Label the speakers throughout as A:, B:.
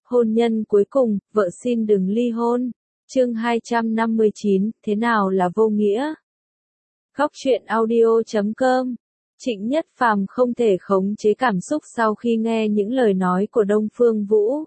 A: Hôn nhân cuối cùng, vợ xin đừng ly hôn. Chương 259, thế nào là vô nghĩa? Góc truyện audio.com. Trịnh Nhất Phàm không thể khống chế cảm xúc sau khi nghe những lời nói của Đông Phương Vũ.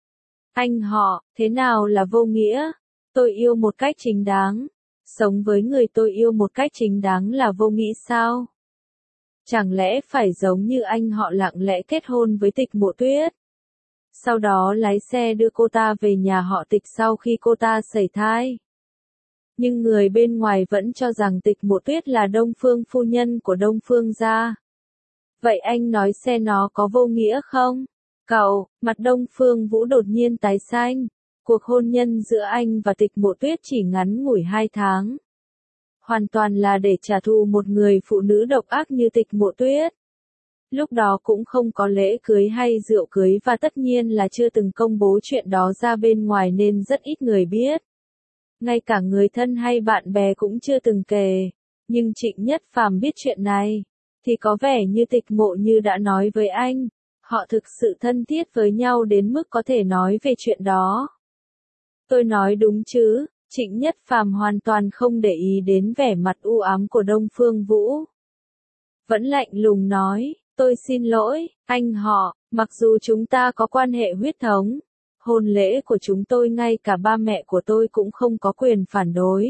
A: Anh họ, thế nào là vô nghĩa? Tôi yêu một cách chính đáng. Sống với người tôi yêu một cách chính đáng là vô nghĩa sao? Chẳng lẽ phải giống như anh họ lặng lẽ kết hôn với Tịch Mộ Tuyết? Sau đó lái xe đưa cô ta về nhà họ Tịch sau khi cô ta sẩy thai. Nhưng người bên ngoài vẫn cho rằng Tịch Mộ Tuyết là Đông Phương phu nhân của Đông Phương gia. Vậy anh nói xe nó có vô nghĩa không? Cậu, mặt Đông Phương Vũ đột nhiên tái xanh. Cuộc hôn nhân giữa anh và Tịch Mộ Tuyết chỉ ngắn ngủi 2 tháng. Hoàn toàn là để trả thù một người phụ nữ độc ác như Tịch Mộ Tuyết. Lúc đó cũng không có lễ cưới hay rượu cưới và tất nhiên là chưa từng công bố chuyện đó ra bên ngoài nên rất ít người biết. Ngay cả người thân hay bạn bè cũng chưa từng kể. Nhưng Trịnh Nhất Phàm biết chuyện này, thì có vẻ như Tịch Mộ Như đã nói với anh. Họ thực sự thân thiết với nhau đến mức có thể nói về chuyện đó. Tôi nói đúng chứ? Trịnh Nhất Phàm hoàn toàn không để ý đến vẻ mặt u ám của Đông Phương Vũ. Vẫn lạnh lùng nói, tôi xin lỗi, anh họ, mặc dù chúng ta có quan hệ huyết thống, hôn lễ của chúng tôi ngay cả ba mẹ của tôi cũng không có quyền phản đối.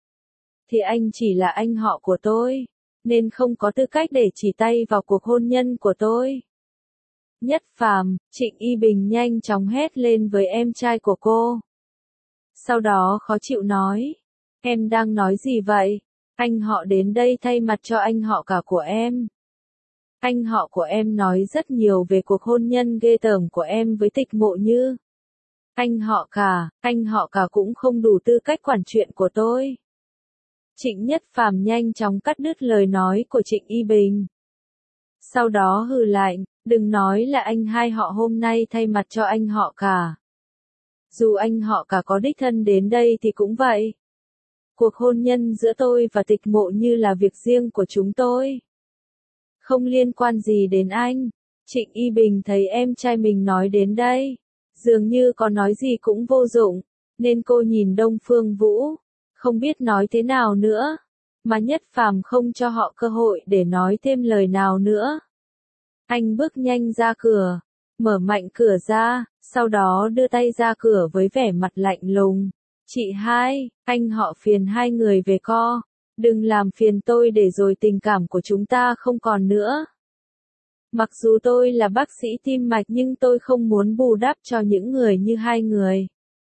A: Thì anh chỉ là anh họ của tôi, nên không có tư cách để chỉ tay vào cuộc hôn nhân của tôi. Nhất Phàm, Trịnh Y Bình nhanh chóng hét lên với em trai của cô. Sau đó khó chịu nói, em đang nói gì vậy? Anh họ đến đây thay mặt cho anh họ cả của em. Anh họ của em nói rất nhiều về cuộc hôn nhân ghê tởm của em với Tịch Mộ Như. Anh họ cả cũng không đủ tư cách quản chuyện của tôi. Trịnh Nhất Phàm nhanh chóng cắt đứt lời nói của Trịnh Y Bình. Sau đó hừ lạnh, đừng nói là anh hai họ hôm nay thay mặt cho anh họ cả. Dù anh họ cả có đích thân đến đây thì cũng vậy. Cuộc hôn nhân giữa tôi và Tịch Mộ Như là việc riêng của chúng tôi. Không liên quan gì đến anh. Trịnh Y Bình thấy em trai mình nói đến đây, dường như có nói gì cũng vô dụng, nên cô nhìn Đông Phương Vũ, không biết nói thế nào nữa, mà Nhất Phàm không cho họ cơ hội để nói thêm lời nào nữa. Anh bước nhanh ra cửa, mở mạnh cửa ra, sau đó đưa tay ra cửa với vẻ mặt lạnh lùng. Chị hai, anh họ phiền hai người về co. Đừng làm phiền tôi để rồi tình cảm của chúng ta không còn nữa. Mặc dù tôi là bác sĩ tim mạch nhưng tôi không muốn bù đắp cho những người như hai người.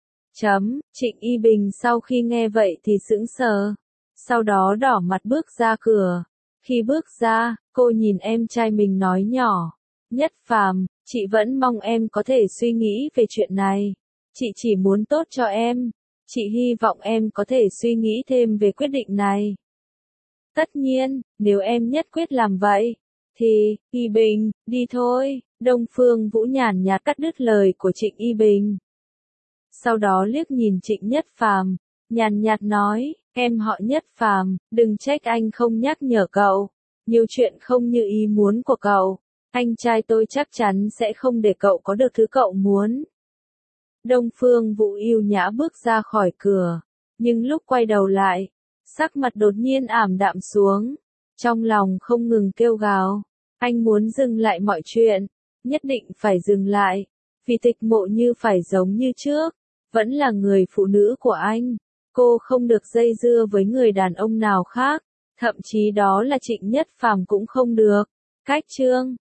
A: Trịnh Y Bình sau khi nghe vậy thì sững sờ. Sau đó đỏ mặt bước ra cửa. Khi bước ra, cô nhìn em trai mình nói nhỏ. Nhất Phàm, chị vẫn mong em có thể suy nghĩ về chuyện này. Chị chỉ muốn tốt cho em. Chị hy vọng em có thể suy nghĩ thêm về quyết định này. Tất nhiên, nếu em nhất quyết làm vậy, thì, Y Bình, đi thôi. Đông Phương Vũ nhàn nhạt cắt đứt lời của Trịnh Y Bình. Sau đó liếc nhìn Trịnh Nhất Phàm, nhàn nhạt nói, em họ Nhất Phàm, đừng trách anh không nhắc nhở cậu. Nhiều chuyện không như ý muốn của cậu, anh trai tôi chắc chắn sẽ không để cậu có được thứ cậu muốn. Đông Phương Vũ yêu nhã bước ra khỏi cửa, nhưng lúc quay đầu lại, sắc mặt đột nhiên ảm đạm xuống, trong lòng không ngừng kêu gào, anh muốn dừng lại mọi chuyện, nhất định phải dừng lại, vì Tịch Mộ Như phải giống như trước, vẫn là người phụ nữ của anh, cô không được dây dưa với người đàn ông nào khác, thậm chí đó là Trịnh Nhất Phàm cũng không được. Cách chương